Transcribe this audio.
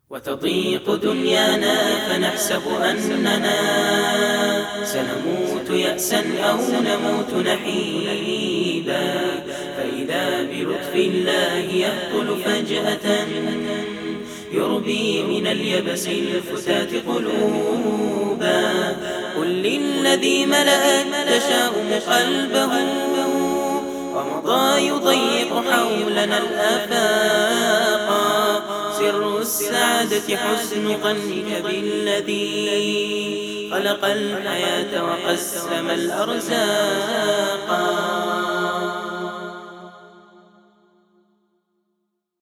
وتضيق دنيانا فنحسب أننا سنموت يأسا أو نموت نحيبا، فإذا بلطف الله يهطل فجأة يربي من اليبس الفتات قلوبا. قل للذي ملأ التشاؤم قلبه ومضى يضيق حولنا الآفاق، سر السعادة حسن ظنك بالذي خلق الحياة وقسم الأرزاق.